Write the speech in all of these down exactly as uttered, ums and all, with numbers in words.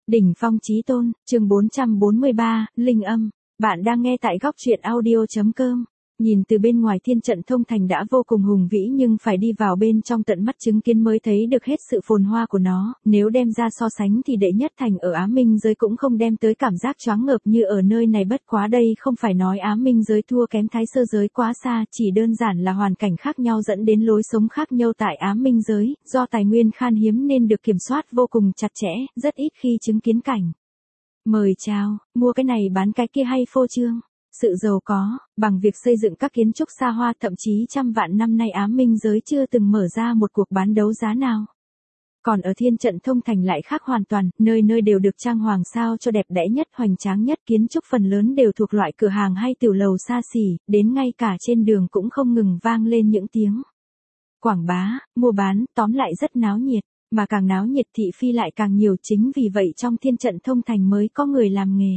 Đỉnh phong chí tôn, chương bốn trăm bốn mươi ba, Linh âm. Bạn đang nghe tại góc truyện audio chấm com. Nhìn từ bên ngoài thiên trận thông thành đã vô cùng hùng vĩ nhưng phải đi vào bên trong tận mắt chứng kiến mới thấy được hết sự phồn hoa của nó, nếu đem ra so sánh thì đệ nhất thành ở Á Minh giới cũng không đem tới cảm giác choáng ngợp như ở nơi này, bất quá đây không phải nói Á Minh giới thua kém Thái Sơ giới quá xa, chỉ đơn giản là hoàn cảnh khác nhau dẫn đến lối sống khác nhau tại Á Minh giới, do tài nguyên khan hiếm nên được kiểm soát vô cùng chặt chẽ, rất ít khi chứng kiến cảnh mời chào, mua cái này bán cái kia hay phô trương. Sự giàu có, bằng việc xây dựng các kiến trúc xa hoa thậm chí trăm vạn năm nay Á Minh giới chưa từng mở ra một cuộc bán đấu giá nào. Còn ở thiên trận thông thành lại khác hoàn toàn, nơi nơi đều được trang hoàng sao cho đẹp đẽ nhất, hoành tráng nhất, kiến trúc phần lớn đều thuộc loại cửa hàng hay tiểu lầu xa xỉ, đến ngay cả trên đường cũng không ngừng vang lên những tiếng quảng bá, mua bán, tóm lại rất náo nhiệt, mà càng náo nhiệt thị phi lại càng nhiều, chính vì vậy trong thiên trận thông thành mới có người làm nghề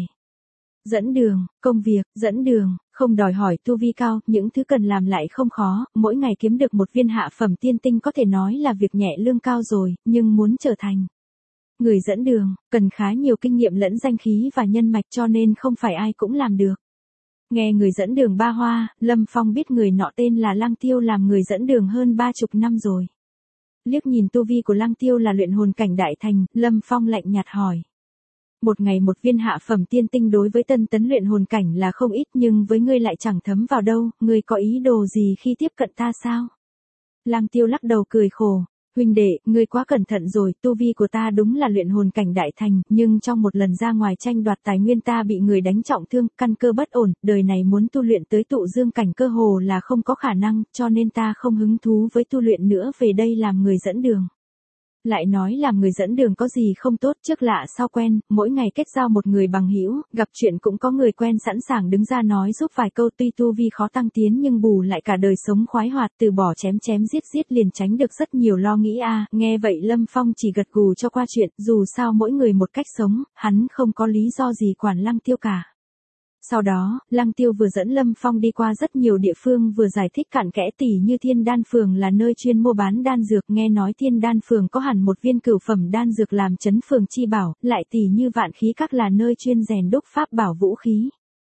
dẫn đường, công việc, dẫn đường, không đòi hỏi tu vi cao, những thứ cần làm lại không khó, mỗi ngày kiếm được một viên hạ phẩm tiên tinh có thể nói là việc nhẹ lương cao rồi, nhưng muốn trở thành người dẫn đường, cần khá nhiều kinh nghiệm lẫn danh khí và nhân mạch cho nên không phải ai cũng làm được. Nghe người dẫn đường ba hoa, Lâm Phong biết người nọ tên là Lăng Tiêu, làm người dẫn đường hơn ba chục năm rồi. Liếc nhìn tu vi của Lăng Tiêu là luyện hồn cảnh đại thành, Lâm Phong lạnh nhạt hỏi. Một ngày một viên hạ phẩm tiên tinh đối với tân tấn luyện hồn cảnh là không ít, nhưng với ngươi lại chẳng thấm vào đâu, ngươi có ý đồ gì khi tiếp cận ta sao? Lăng Tiêu lắc đầu cười khổ, huynh đệ, ngươi quá cẩn thận rồi, tu vi của ta đúng là luyện hồn cảnh đại thành, nhưng trong một lần ra ngoài tranh đoạt tài nguyên ta bị người đánh trọng thương, căn cơ bất ổn, đời này muốn tu luyện tới tụ dương cảnh cơ hồ là không có khả năng, cho nên ta không hứng thú với tu luyện nữa, về đây làm người dẫn đường. Lại nói làm người dẫn đường có gì không tốt, trước lạ sau quen, mỗi ngày kết giao một người bằng hữu, gặp chuyện cũng có người quen sẵn sàng đứng ra nói giúp vài câu, tuy tu vi khó tăng tiến nhưng bù lại cả đời sống khoái hoạt, từ bỏ chém chém giết giết liền tránh được rất nhiều lo nghĩ a. À, nghe vậy Lâm Phong chỉ gật gù cho qua chuyện, dù sao mỗi người một cách sống, hắn không có lý do gì quản Lăng Tiêu cả. Sau đó, Lăng Tiêu vừa dẫn Lâm Phong đi qua rất nhiều địa phương, vừa giải thích cặn kẽ, tỉ như Thiên Đan Phường là nơi chuyên mua bán đan dược, nghe nói Thiên Đan Phường có hẳn một viên cửu phẩm đan dược làm trấn phường chi bảo, lại tỉ như Vạn Khí Các là nơi chuyên rèn đúc pháp bảo vũ khí.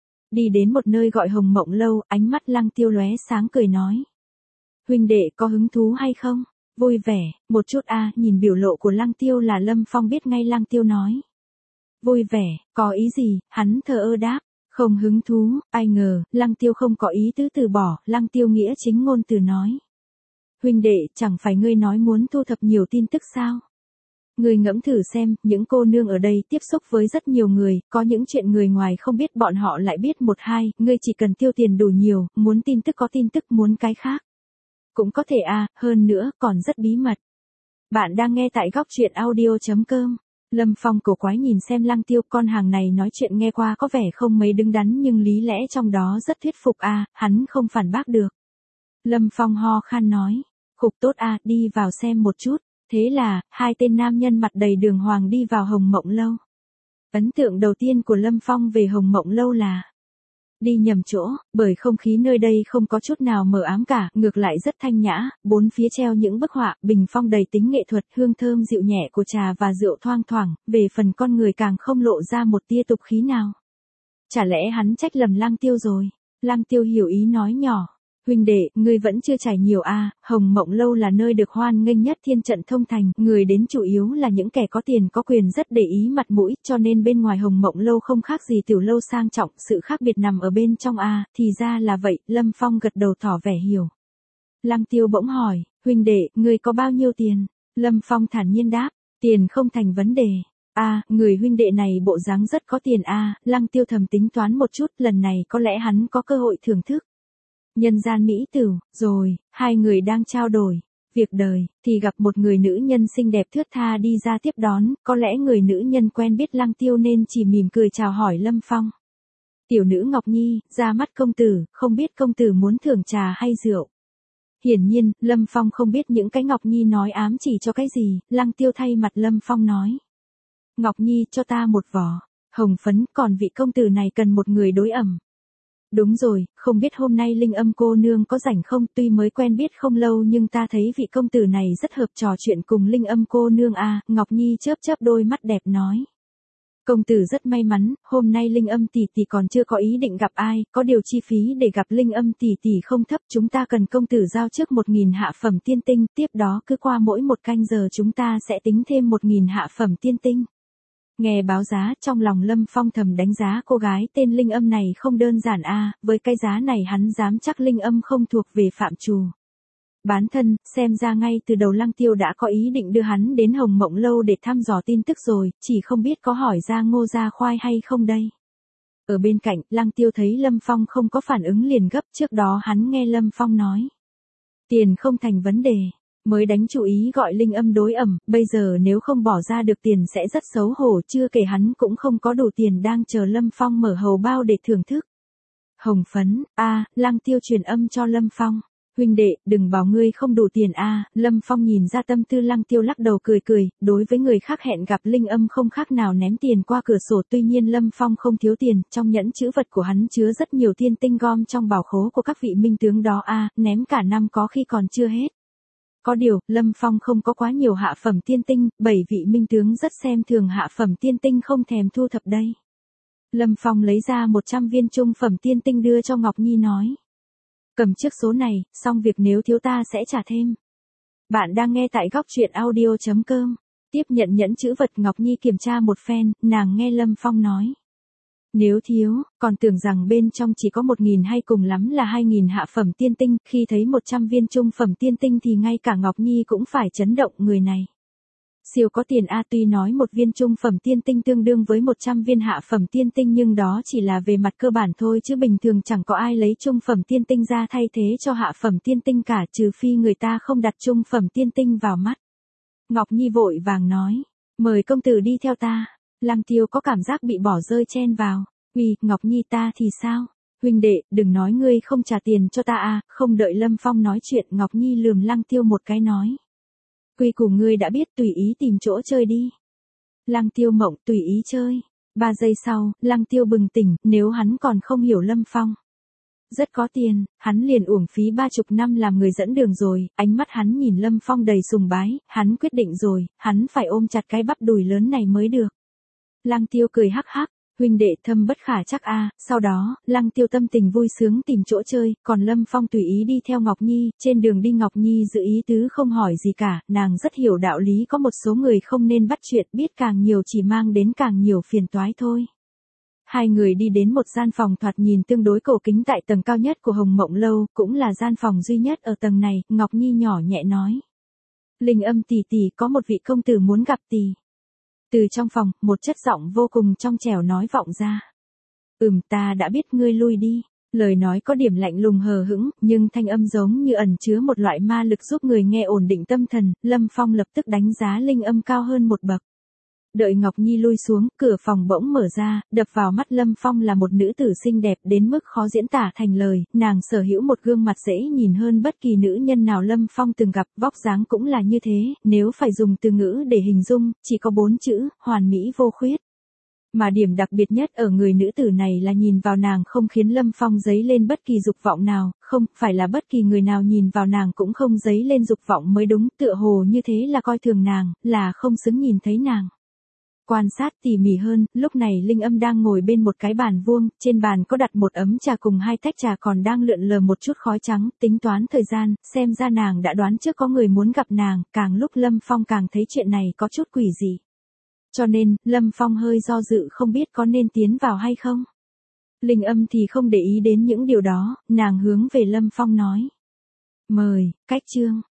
Đi đến một nơi gọi Hồng Mộng Lâu, ánh mắt Lăng Tiêu lóe sáng cười nói. Huynh đệ có hứng thú hay không? Vui vẻ, một chút a. À, nhìn biểu lộ của Lăng Tiêu là Lâm Phong biết ngay Lăng Tiêu nói. Vui vẻ, có ý gì? Hắn thờ ơ đáp. Không hứng thú, ai ngờ, Lăng Tiêu không có ý tứ từ bỏ, Lăng Tiêu nghĩa chính ngôn từ nói. Huynh đệ, chẳng phải ngươi nói muốn thu thập nhiều tin tức sao? Ngươi ngẫm thử xem, những cô nương ở đây tiếp xúc với rất nhiều người, có những chuyện người ngoài không biết bọn họ lại biết một hai, ngươi chỉ cần tiêu tiền đủ nhiều, muốn tin tức có tin tức, muốn cái khác. Cũng có thể à, hơn nữa, còn rất bí mật. Bạn đang nghe tại góc truyện audio chấm com. Lâm Phong cổ quái nhìn xem Lăng Tiêu, con hàng này nói chuyện nghe qua có vẻ không mấy đứng đắn nhưng lý lẽ trong đó rất thuyết phục a. À, hắn không phản bác được. Lâm Phong ho khan nói, khục tốt a. À, đi vào xem một chút. Thế là, hai tên nam nhân mặt đầy đường hoàng đi vào Hồng Mộng Lâu. Ấn tượng đầu tiên của Lâm Phong về Hồng Mộng Lâu là đi nhầm chỗ, bởi không khí nơi đây không có chút nào mờ ám cả, ngược lại rất thanh nhã, bốn phía treo những bức họa, bình phong đầy tính nghệ thuật, hương thơm dịu nhẹ của trà và rượu thoang thoảng, về phần con người càng không lộ ra một tia tục khí nào. Chả lẽ hắn trách lầm Lăng Tiêu rồi? Lăng Tiêu hiểu ý nói nhỏ. Huynh đệ, ngươi vẫn chưa trải nhiều a. À, Hồng Mộng Lâu là nơi được hoan nghênh nhất thiên trận thông thành, người đến chủ yếu là những kẻ có tiền có quyền rất để ý mặt mũi, cho nên bên ngoài Hồng Mộng Lâu không khác gì tiểu lâu sang trọng, sự khác biệt nằm ở bên trong a. À, thì ra là vậy, Lâm Phong gật đầu tỏ vẻ hiểu. Lăng Tiêu bỗng hỏi, huynh đệ, ngươi có bao nhiêu tiền? Lâm Phong thản nhiên đáp, tiền không thành vấn đề. A, à, người huynh đệ này bộ dáng rất có tiền a. À, Lăng Tiêu thầm tính toán một chút, lần này có lẽ hắn có cơ hội thưởng thức nhân gian mỹ tửu, rồi, hai người đang trao đổi việc đời, thì gặp một người nữ nhân xinh đẹp thướt tha đi ra tiếp đón, có lẽ người nữ nhân quen biết Lăng Tiêu nên chỉ mỉm cười chào hỏi Lâm Phong. Tiểu nữ Ngọc Nhi, ra mắt công tử, không biết công tử muốn thưởng trà hay rượu. Hiển nhiên, Lâm Phong không biết những cái Ngọc Nhi nói ám chỉ cho cái gì, Lăng Tiêu thay mặt Lâm Phong nói. Ngọc Nhi cho ta một vỏ hồng phấn, còn vị công tử này cần một người đối ẩm. Đúng rồi, không biết hôm nay Linh Âm cô nương có rảnh không, tuy mới quen biết không lâu nhưng ta thấy vị công tử này rất hợp trò chuyện cùng Linh Âm cô nương a. À, Ngọc Nhi chớp chớp đôi mắt đẹp nói. Công tử rất may mắn, hôm nay Linh Âm tỷ tỷ còn chưa có ý định gặp ai, có điều chi phí để gặp Linh Âm tỷ tỷ không thấp, chúng ta cần công tử giao trước một nghìn hạ phẩm tiên tinh, tiếp đó cứ qua mỗi một canh giờ chúng ta sẽ tính thêm một nghìn hạ phẩm tiên tinh. Nghe báo giá, trong lòng Lâm Phong thầm đánh giá cô gái tên Linh Âm này không đơn giản a, với cái giá này hắn dám chắc Linh Âm không thuộc về phạm trù bán thân, xem ra ngay từ đầu Lăng Tiêu đã có ý định đưa hắn đến Hồng Mộng Lâu để thăm dò tin tức rồi, chỉ không biết có hỏi ra Ngô Gia Khoai hay không đây. Ở bên cạnh, Lăng Tiêu thấy Lâm Phong không có phản ứng liền gấp, trước đó hắn nghe Lâm Phong nói. Tiền không thành vấn đề, mới đánh chú ý gọi Linh Âm đối ẩm, bây giờ nếu không bỏ ra được tiền sẽ rất xấu hổ, chưa kể hắn cũng không có đủ tiền đang chờ Lâm Phong mở hầu bao để thưởng thức. Hồng phấn, a, Lăng Tiêu truyền âm cho Lâm Phong. Huynh đệ, đừng bảo ngươi không đủ tiền a. Lâm Phong nhìn ra tâm tư Lăng Tiêu lắc đầu cười cười, đối với người khác hẹn gặp Linh Âm không khác nào ném tiền qua cửa sổ, tuy nhiên Lâm Phong không thiếu tiền, trong nhẫn chữ vật của hắn chứa rất nhiều tiên tinh gom trong bảo khố của các vị minh tướng đó a, ném cả năm có khi còn chưa hết. Có điều, Lâm Phong không có quá nhiều hạ phẩm tiên tinh, bảy vị minh tướng rất xem thường hạ phẩm tiên tinh không thèm thu thập đây. Lâm Phong lấy ra một trăm viên trung phẩm tiên tinh đưa cho Ngọc Nhi nói. Cầm trước số này, xong việc nếu thiếu ta sẽ trả thêm. Bạn đang nghe tại góc truyện audio chấm com. Tiếp nhận nhẫn chữ vật Ngọc Nhi kiểm tra một phen, nàng nghe Lâm Phong nói. Nếu thiếu, còn tưởng rằng bên trong chỉ có một nghìn hay cùng lắm là hai nghìn hạ phẩm tiên tinh, khi thấy một trăm viên trung phẩm tiên tinh thì ngay cả Ngọc Nhi cũng phải chấn động, người này. Siêu có tiền a, tuy nói một viên trung phẩm tiên tinh tương đương với một trăm viên hạ phẩm tiên tinh nhưng đó chỉ là về mặt cơ bản thôi chứ bình thường chẳng có ai lấy trung phẩm tiên tinh ra thay thế cho hạ phẩm tiên tinh cả, trừ phi người ta không đặt trung phẩm tiên tinh vào mắt. Ngọc Nhi vội vàng nói, mời công tử đi theo ta. Lăng Tiêu có cảm giác bị bỏ rơi chen vào. Uy, Ngọc Nhi ta thì sao? Huynh đệ, đừng nói ngươi không trả tiền cho ta à, không đợi Lâm Phong nói chuyện Ngọc Nhi lườm Lăng Tiêu một cái nói. Quy củ ngươi đã biết, tùy ý tìm chỗ chơi đi. Lăng Tiêu mộng, tùy ý chơi. Ba giây sau, Lăng Tiêu bừng tỉnh, nếu hắn còn không hiểu Lâm Phong. Rất có tiền, hắn liền uổng phí ba chục năm làm người dẫn đường rồi, ánh mắt hắn nhìn Lâm Phong đầy sùng bái, hắn quyết định rồi, hắn phải ôm chặt cái bắp đùi lớn này mới được. Lăng Tiêu cười hắc hắc, huynh đệ thâm bất khả chắc a. Sau đó, Lăng Tiêu tâm tình vui sướng tìm chỗ chơi, còn Lâm Phong tùy ý đi theo Ngọc Nhi, trên đường đi Ngọc Nhi giữ ý tứ không hỏi gì cả, nàng rất hiểu đạo lý có một số người không nên bắt chuyện, biết càng nhiều chỉ mang đến càng nhiều phiền toái thôi. Hai người đi đến một gian phòng thoạt nhìn tương đối cổ kính tại tầng cao nhất của Hồng Mộng Lâu, cũng là gian phòng duy nhất ở tầng này, Ngọc Nhi nhỏ nhẹ nói. Linh Âm tỷ tỷ, có một vị công tử muốn gặp tỷ. Từ trong phòng, một chất giọng vô cùng trong trẻo nói vọng ra. Ừm, ta đã biết, ngươi lui đi. Lời nói có điểm lạnh lùng hờ hững, nhưng thanh âm giống như ẩn chứa một loại ma lực giúp người nghe ổn định tâm thần, Lâm Phong lập tức đánh giá Linh Âm cao hơn một bậc. Đợi Ngọc Nhi lui xuống, cửa phòng bỗng mở ra, đập vào mắt Lâm Phong là một nữ tử xinh đẹp đến mức khó diễn tả thành lời, nàng sở hữu một gương mặt dễ nhìn hơn bất kỳ nữ nhân nào Lâm Phong từng gặp, vóc dáng cũng là như thế, nếu phải dùng từ ngữ để hình dung, chỉ có bốn chữ, hoàn mỹ vô khuyết. Mà điểm đặc biệt nhất ở người nữ tử này là nhìn vào nàng không khiến Lâm Phong dấy lên bất kỳ dục vọng nào, không, phải là bất kỳ người nào nhìn vào nàng cũng không dấy lên dục vọng mới đúng, tựa hồ như thế là coi thường nàng, là không xứng nhìn thấy nàng. Quan sát tỉ mỉ hơn, lúc này Linh Âm đang ngồi bên một cái bàn vuông, trên bàn có đặt một ấm trà cùng hai tách trà còn đang lượn lờ một chút khói trắng, tính toán thời gian, xem ra nàng đã đoán trước có người muốn gặp nàng, càng lúc Lâm Phong càng thấy chuyện này có chút quỷ dị. Cho nên, Lâm Phong hơi do dự không biết có nên tiến vào hay không. Linh Âm thì không để ý đến những điều đó, nàng hướng về Lâm Phong nói. Mời, cách chương.